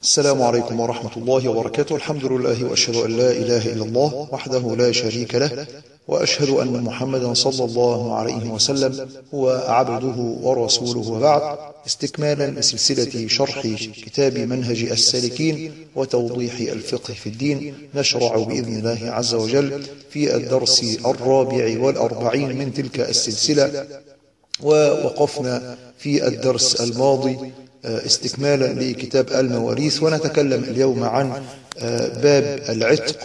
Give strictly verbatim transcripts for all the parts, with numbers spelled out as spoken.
السلام عليكم ورحمة الله وبركاته. الحمد لله وأشهد أن لا إله إلا الله وحده لا شريك له، وأشهد أن محمدا صلى الله عليه وسلم هو عبده ورسوله، وبعد. استكمالا لسلسلة شرح كتاب منهج السالكين وتوضيح الفقه في الدين، نشرع بإذن الله عز وجل في الدرس الرابع والأربعين من تلك السلسلة، ووقفنا في الدرس الماضي استكمالا لكتاب المواريث، ونتكلم اليوم عن باب العتق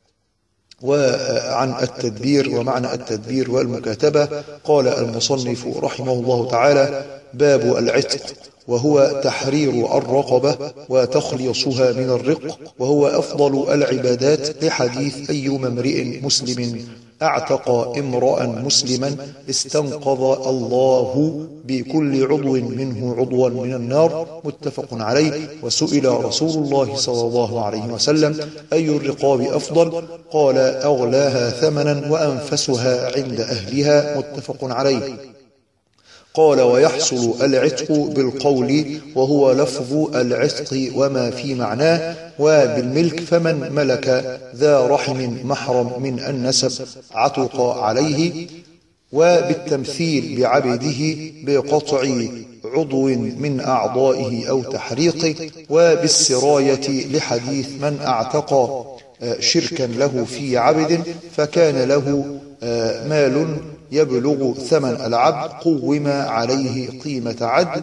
وعن التدبير ومعنى التدبير والمكاتبة. قال المصنف رحمه الله تعالى: باب العتق، وهو تحرير الرقبة وتخليصها من الرق، وهو أفضل العبادات، لحديث أيما امرئ مسلم اعتق امرأ مسلما استنقذ الله بكل عضو منه عضوا من النار، متفق عليه. وسئل رسول الله صلى الله عليه وسلم: أي الرقاب أفضل؟ قال: أغلاها ثمنا وأنفسها عند أهلها، متفق عليه. قال: ويحصل العتق بالقول، وهو لفظ العتق وما في معناه، وبالملك، فمن ملك ذا رحم محرم من النسب عتق عليه، وبالتمثيل بعبده بقطع عضو من أعضائه أو تحريقه، وبالسراية لحديث من اعتق شركا له في عبد فكان له مال يبلغ ثمن العبد قوم عليه قيمة عدل،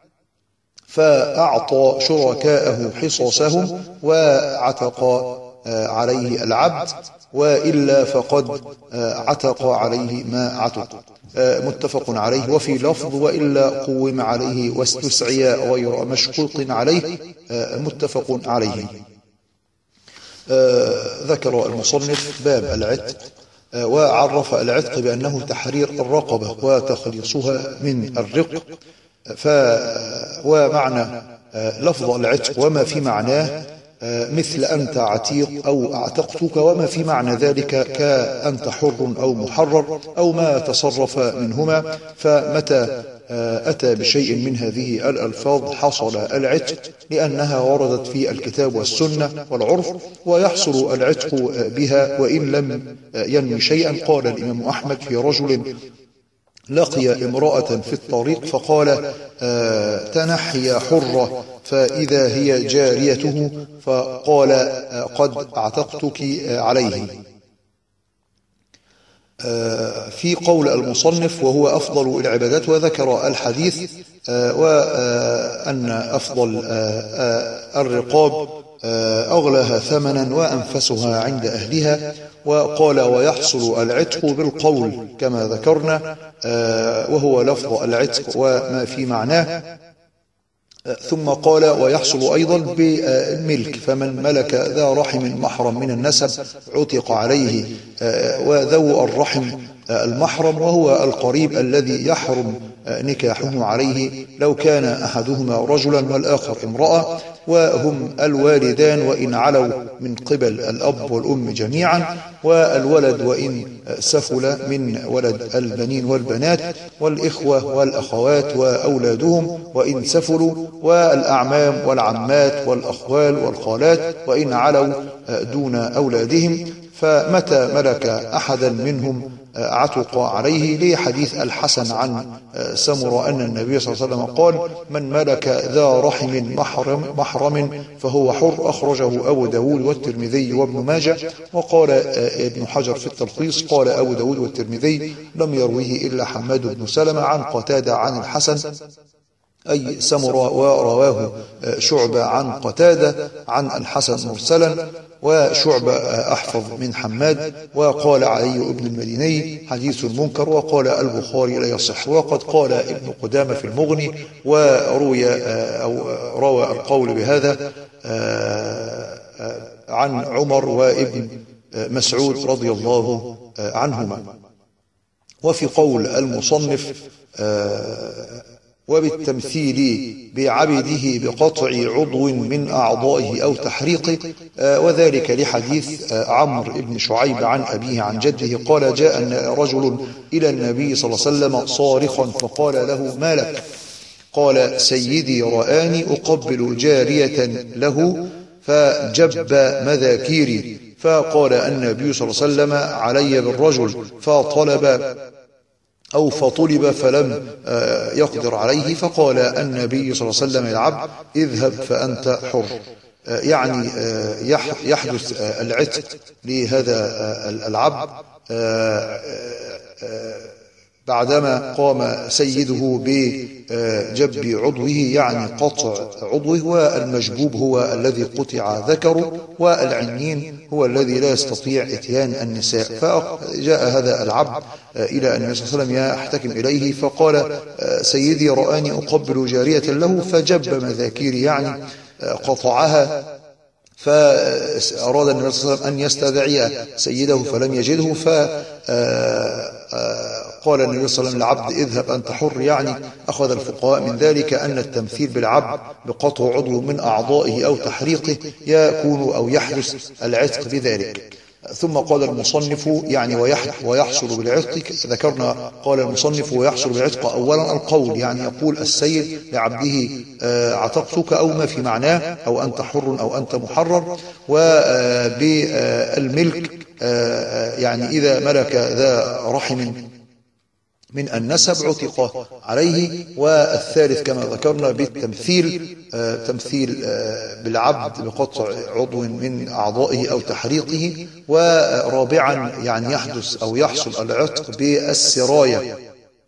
فأعطى شركاءه حصصهم وعتق عليه العبد، وإلا فقد عتق عليه ما عتق، متفق عليه. وفي لفظ: وإلا قوم عليه واستسعي غير مشقوق عليه، متفق عليه. ذكر المصنف باب العتق، وعرف العتق بأنه تحرير الرقبة وتخليصها من الرق. ف ومعنى لفظ العتق وما في معناه مثل أنت عتيق أو أعتقتك، وما في معنى ذلك كأنت حر أو محرر أو ما تصرف منهما. فمتى أتى بشيء من هذه الألفاظ حصل العتق، لأنها وردت في الكتاب والسنة والعرف، ويحصل العتق بها وإن لم ينوي شيئا. قال الإمام أحمد في رجل لقي امرأة في الطريق فقال: آه تنحي حرة، فإذا هي جاريته، فقال: آه قد اعتقتك عليه. آه في قول المصنف: وهو أفضل العبادات، وذكر الحديث آه وأن أفضل آه الرقاب أغلاها ثمنا وأنفسها عند أهلها. وقال: ويحصل العتق بالقول كما ذكرنا، وهو لفظ العتق وما في معناه. ثم قال: ويحصل أيضا بالملك، فمن ملك ذا رحم محرم من النسب عتق عليه. وذو الرحم المحرم وهو القريب الذي يحرم نكاحه عليه لو كان أحدهما رجلا والآخر امرأة، وهم الوالدان وإن علوا من قبل الأب والأم جميعا، والولد وإن سفل من ولد البنين والبنات، والإخوة والأخوات وأولادهم وإن سفلوا، والأعمام والعمات والأخوال والخالات وإن علوا دون أولادهم. فمتى ملك أحدا منهم عتق عليه، لحديث الحسن عن سمرة أن النبي صلى الله عليه وسلم قال: من ملك ذا رحم محرم, محرم فهو حر، أخرجه أبو داود والترمذي وابن ماجه. وقال ابن حجر في التلخيص: قال أبو داود والترمذي لم يرويه إلا حماد بن سلمة عن قتادة عن الحسن أي سمرة، ورواه شعبة عن قتادة عن الحسن مرسلا، وشعبة أحفظ من حماد. وقال علي بن المديني: حديث منكر. وقال البخاري: لا يصح. وقد قال ابن قدامة في المغني، وروي أو روى القول بهذا عن عمر وابن مسعود رضي الله عنهما. وفي قول المصنف: وبالتمثيل بعبده بقطع عضو من أعضائه أو تحريقه، وذلك لحديث عمرو بن شعيب عن أبيه عن جده قال: جاء رجل إلى النبي صلى الله عليه وسلم صارخا فقال له: ما لك؟ قال سيدي رآني أقبل جارية له فجب مذاكيري، فقال النبي صلى الله عليه وسلم علي بالرجل، فطلب أو فطلب فلم يقدر عليه، فقال النبي صلى الله عليه وسلم للعبد اذهب فأنت حر. يعني يحدث العتق لهذا العبد بعدما قام سيده بجب عضوه، يعني قطع عضوه، والمجبوب هو الذي قطع ذكره، والعنين هو الذي لا يستطيع اتيان النساء. فجاء هذا العبد إلى النبي صلى الله عليه وسلم يحتكم إليه، فقال سيدي رآني أقبل جارية له فجب مذاكيري، يعني قطعها. فأراد النبي صلى الله عليه وسلم أن يستدعي سيده فلم يجده، فقال النبي صلى الله عليه وسلم للعبد اذهب أنت حر. يعني أخذ الفقهاء من ذلك أن التمثيل بالعبد بقطع عضو من أعضائه أو تحريقه يكون أو يحدث العتق بذلك. ثم قال المصنف يعني ويحصل بالعتق، ذكرنا قال المصنف ويحصل بالعتق أولا القول، يعني يقول السيد لعبده عتقتك أو ما في معناه، أو أنت حر أو أنت محرر. وبالملك يعني إذا ملك ذا رحم من النسب عتق عليه. والثالث كما ذكرنا بالتمثيل، تمثيل بالعبد بقطع عضو من أعضائه أو تحريقه. ورابعا يعني يحدث أو يحصل العتق بالسراية،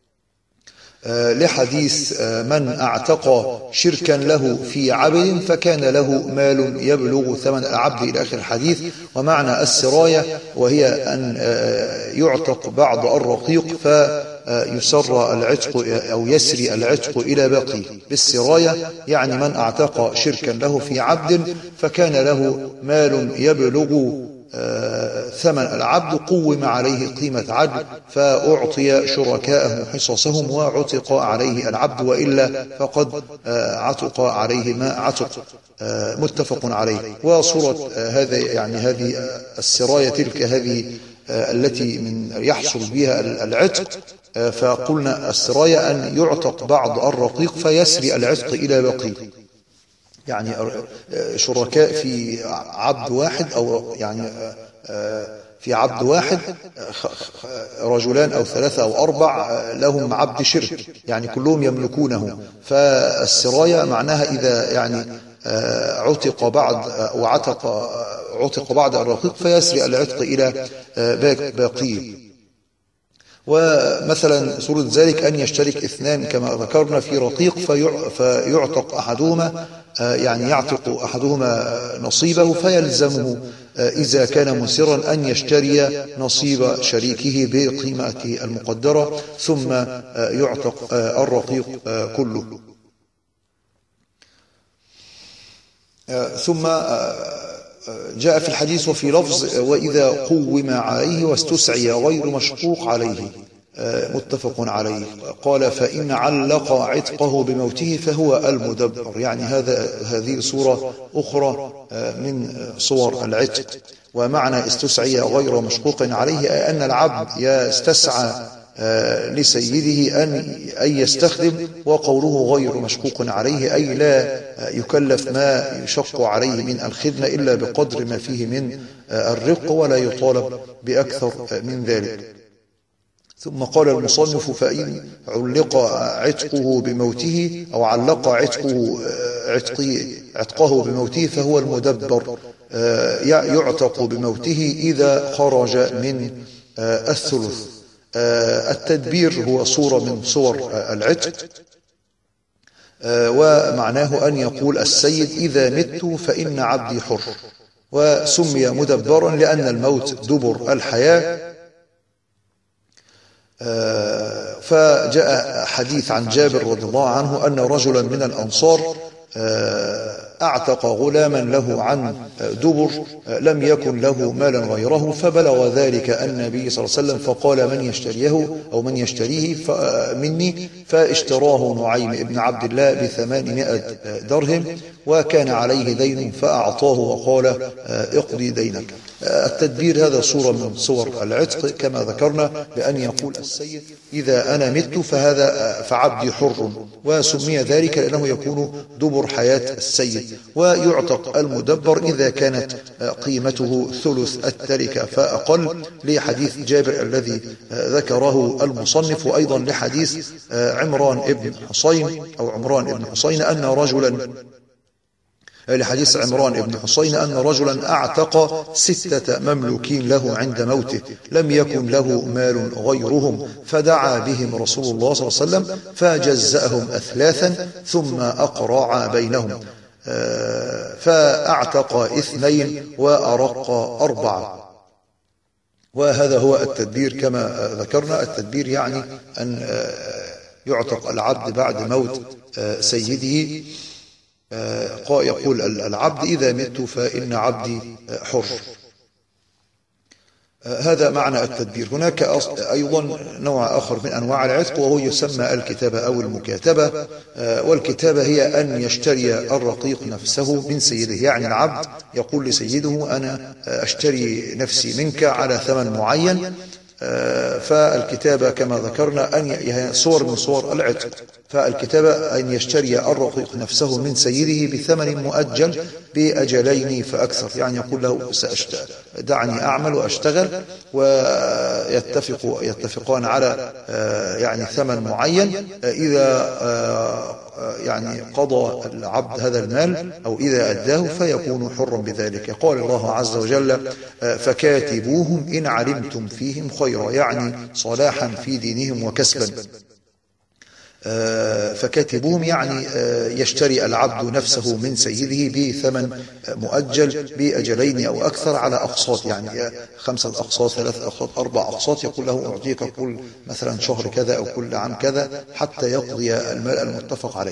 لحديث من اعتق شركا له في عبد فكان له مال يبلغ ثمن العبد إلى آخر الحديث. ومعنى السراية وهي أن يعتق بعض الرقيق فيسر العتق أو يسري العتق إلى باقي بالسراية، يعني من اعتق شركا له في عبد فكان له مال يبلغ ثمن العبد قوم عليه قيمة عدل فأعطي شركاءه حصصهم وعتق عليه العبد، وإلا فقد عتق عليه ما عتق. متفق عليه. وصورة هذا يعني هذه السراية تلك هذه التي من يحصل بها العتق، فقلنا السراية أن يعتق بعض الرقيق فيسري العتق إلى بقي، يعني شركاء في عبد واحد أو يعني في عبد واحد رجلان أو ثلاثة أو أربع لهم عبد شرك، يعني كلهم يملكونه. فالسراية معناها إذا يعني عتق بعض وعتق عتق بعض الرقيق فيسري العتق إلى باقي. ومثلا صورة ذلك أن يشترك اثنان كما ذكرنا في رقيق فيعتق أحدهما، يعني يعتق أحدهما نصيبه فيلزمه إذا كان مسرا أن يشتري نصيب شريكه بقيمته المقدرة ثم يعتق الرقيق كله. ثم جاء في الحديث وفي لفظ وإذا قوم عليه واستسعي غير مشقوق عليه، متفق عليه. قال فإن علق عتقه بموته فهو المدبر، يعني هذا هذه صورة أخرى من صور العتق. ومعنى استسعي غير مشقوق عليه أن العبد يستسعى لسيده أن أن يستخدم، وقوله غير مشقوق عليه أي لا يكلف ما يشق عليه من الخدمة إلا بقدر ما فيه من الرق ولا يطالب بأكثر من ذلك. ثم قال المصنف فإن علق عتقه بموته أو علق عتقه عتقه بموته فهو المدبر، يعتق بموته إذا خرج من الثلث. التدبير هو صورة من صور العتق، ومعناه أن يقول السيد إذا مت فإن عبدي حر، وسمي مدبرا لأن الموت دبر الحياة. فجاء حديث عن جابر رضي الله عنه أن رجلا من الأنصار أعتق غلاما له عن دبر لم يكن له مالا غيره، فبلغ ذلك النبي صلى الله عليه وسلم فقال من يشتريه أو من يشتريه مني، فاشتراه نعيم بن عبد الله بثمانمائة درهم، وكان عليه دين فأعطاه وقال اقضي دينك. التدبير هذا صورة من صور العتق كما ذكرنا، بأن يقول السيد إذا أنا مت فهذا فعبدي حر، وسمي ذلك لأنه يكون دبر حياة السيد. ويعتق المدبر إذا كانت قيمته ثلث التركة فأقل، لحديث جابر الذي ذكره المصنف، وأيضا لحديث عمران بن حسين أو عمران بن حسين أن رجلا لحديث عمران بن حسين أن رجلا أعتق ستة مملوكين له عند موته لم يكن له مال غيرهم، فدعا بهم رسول الله صلى الله عليه وسلم فجزأهم أثلاثا ثم أقرع بينهم، فأعتق اثنين وأرق أربعة. وهذا هو التدبير كما ذكرنا. التدبير يعني أن يعتق العبد بعد موت سيده. يقول العبد إذا مت فإن عبدي حر. هذا معنى التدبير. هناك أيضا نوع آخر من أنواع العتق وهو يسمى الكتابة أو المكاتبة. والكتابة هي أن يشتري الرقيق نفسه من سيده، يعني العبد يقول لسيده أنا أشتري نفسي منك على ثمن معين. فالكتابة كما ذكرنا أن صور من صور العتق. فالكتابة أن يشتري الرقيق نفسه من سيده بثمن مؤجل بأجلين فأكثر، يعني يقول له دعني أعمل وأشتغل، ويتفق يتفقان على يعني ثمن معين. إذا يعني قضى العبد هذا المال أو إذا أداه فيكون حرا بذلك. قال الله عز وجل فكاتبوهم إن علمتم فيهم خيرا، يعني صلاحا في دينهم وكسبا. فكاتبوهم يعني يشتري العبد نفسه من سيده بثمن مؤجل بأجلين أو أكثر على أقساط، يعني خمسة أقساط، ثلاث أقساط، أربع أقساط. يقول له أعطيك كل مثلا شهر كذا أو كل عام كذا حتى يقضي المال المتفق عليه.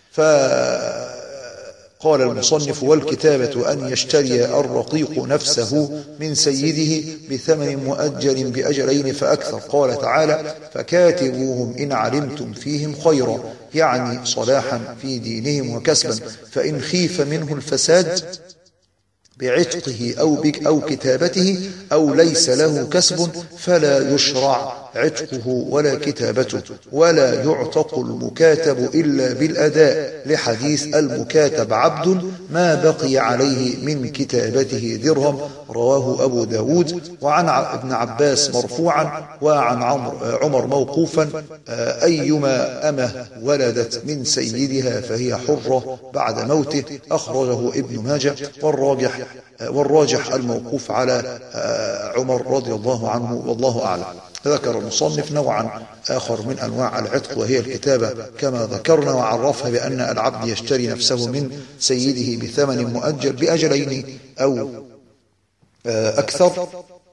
فقال المصنف والكتابة أن يشتري الرقيق نفسه من سيده بثمن مؤجل بأجلين فأكثر. قال تعالى فكاتبوهم إن علمتم فيهم خيرا، يعني صلاحا في دينهم وكسبا، فإن خيف منه الفساد بعتقه أو بك أو كتابته أو ليس له كسب فلا يشرع عتقه ولا كتابته، ولا يعتق المكاتب إلا بالأداء، لحديث المكاتب عبد ما بقي عليه من كتابته درهم، رواه أبو داود. وعن ابن عباس مرفوعا وعن عمر موقوفا أيما أمه ولدت من سيدها فهي حرة بعد موته، أخرجه ابن ماجه. والراجح والراجح الموقوف على عمر رضي الله عنه والله أعلم. ذكر المصنف نوعا آخر من أنواع العتق وهي الكتابة كما ذكرنا، وعرفها بأن العبد يشتري نفسه من سيده بثمن مؤجل بأجلين أو أكثر،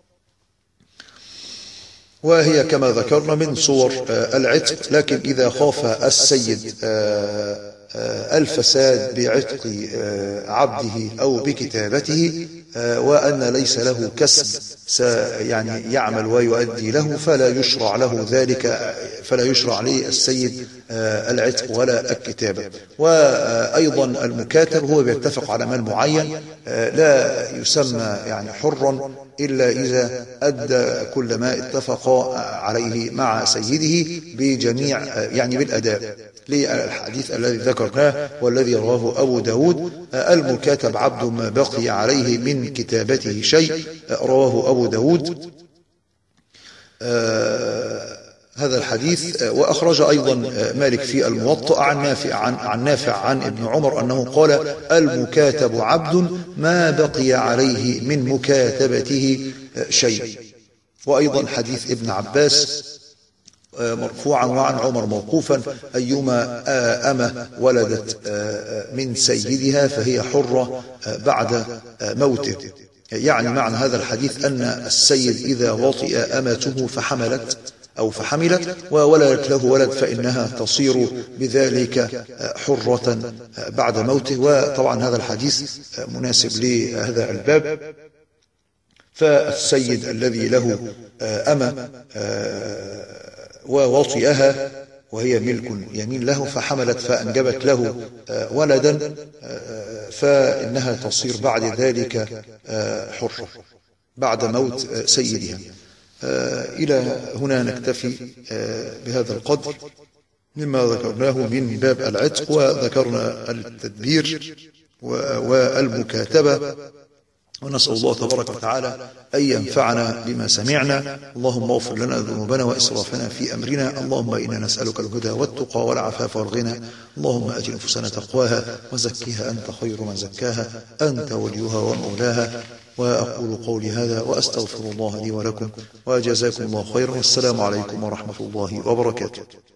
وهي كما ذكرنا من صور العتق. لكن إذا خاف السيد الفساد بعتق عبده أو بكتابته وأن ليس له كسب يعني يعمل ويؤدي له فلا يشرع له ذلك، فلا يشرع له السيد العتق ولا الكتابة. وأيضا المكاتب هو بيتفق على مال معين لا يسمى يعني حرا إلا إذا أدى كل ما اتفق عليه مع سيده بجميع يعني بالأداء، للحديث الذي ذكرناه والذي رواه أبو داود المكاتب عبد ما بقي عليه من كتابته شيء، رواه أبو داود آه هذا الحديث. وأخرج أيضا مالك في الموطأ عن نافع عن, عن نافع عن ابن عمر أنه قال المكاتب عبد ما بقي عليه من مكاتبته شيء. وأيضا حديث ابن عباس مرفوعا وعن عمر موقوفا أيما أمة ولدت من سيدها فهي حرة بعد موته. يعني معنى هذا الحديث أن السيد إذا وطئ أمته فحملت أو فحملت وولدت له ولد فإنها تصير بذلك حرة بعد موته. وطبعا هذا الحديث مناسب لهذا الباب. فالسيد الذي له أمة ووطئها وهي ملك يمين له فحملت فأنجبت له ولدا فإنها تصير بعد ذلك حرة بعد موت سيدها. إلى هنا نكتفي بهذا القدر مما ذكرناه من باب العتق، وذكرنا التدبير والمكاتبة، ونسأل الله تبارك وتعالى أن ينفعنا بما سمعنا. اللهم اغفر لنا ذنوبنا وإسرافنا في أمرنا. اللهم إنا نسألك الهدى والتقى والعفاف والغنى. اللهم أجل نفوسنا تقواها وزكها أنت خير من زكاها، أنت وليها ومولاها. وأقول قولي هذا وأستغفر الله لي ولكم، وجزاكم الله خيرا، والسلام عليكم ورحمة الله وبركاته.